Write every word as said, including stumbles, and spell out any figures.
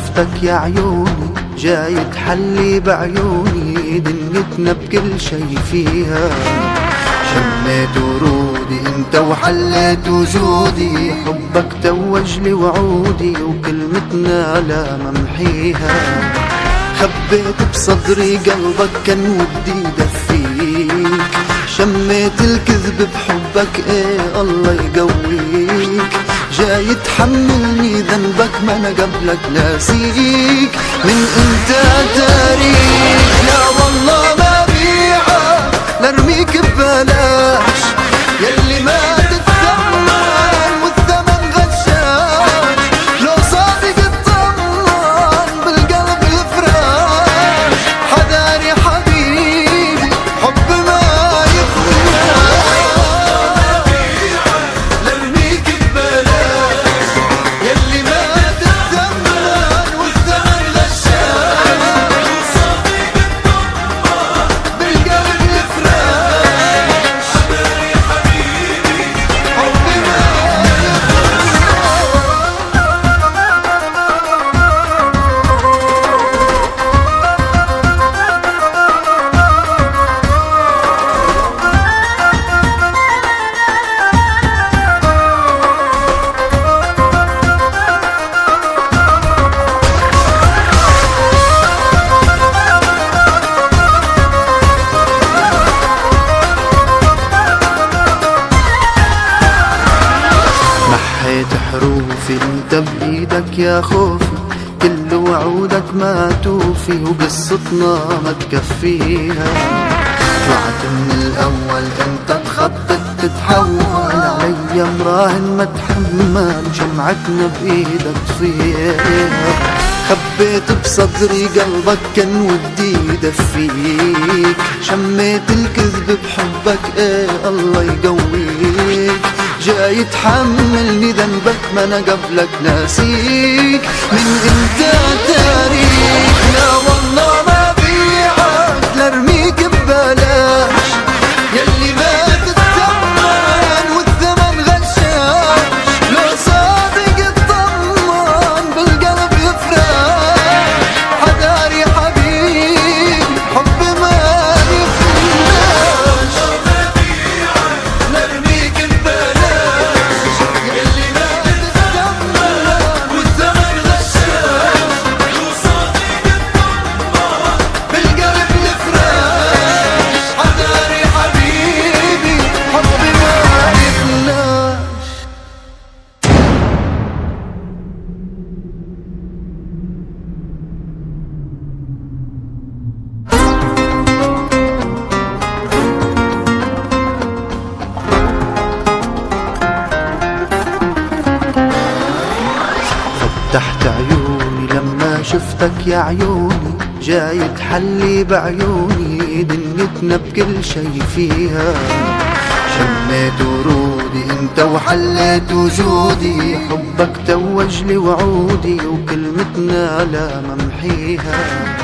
شفتك يا عيوني جاي تحلي بعيوني دنيتنا بكل شي فيها. شميت ورودي انت وحليت وجودي، حبك توجلي وعودي وكلمتنا لا ممحيها. خبيت بصدري قلبك كان ودي دفيك، شميت الكذب بحبك ايه الله يقويك. جاي تحملني ذنبك ما انا قبلك ناسيك، من انت تاريخ لا والله ما بيعك لارميك ببلاش. يلي ما تتثمن والثمن غشاش، لو صادق اطمن بالقلب الفراش. حذاري حبيبي حب ما حروفي انت بايدك يا خوفي، كل وعودك ما توفي وقصتنا ما تكفيها. طلعت من الاول انت تخطط تتحول علي مراهن ما تحمل، شمعتنا بايدك تطفيها. خبيت بصدري قلبك كان ودي دفيك، شميت الكذب بحبك ايه الله يقويك. جاي تحملني ذنبك ما انا قبلك ناسيك، من انت تاريخ لا والله ما بيعك لارميك ببلاش. يلي ما تتثمن والثمن غشاش، لو صادق اطمن بالقلب يفراش. حذاري حبيبي حب ما يفناش، لارميك ببلاش. يلي ما تتثمن والثمن غشاش، لو صادق اطمن بالقلب يفراش. حذاري حبيبي حب ما يفناش. فتحت عيوني لما شفتك يا عيوني جاي تحلي بعيوني دنيتنا بكل شي فيها. شميت ورودي انت وحليت وجودي، حبك توجلي وعودي وكلمتنا لا ممحيها.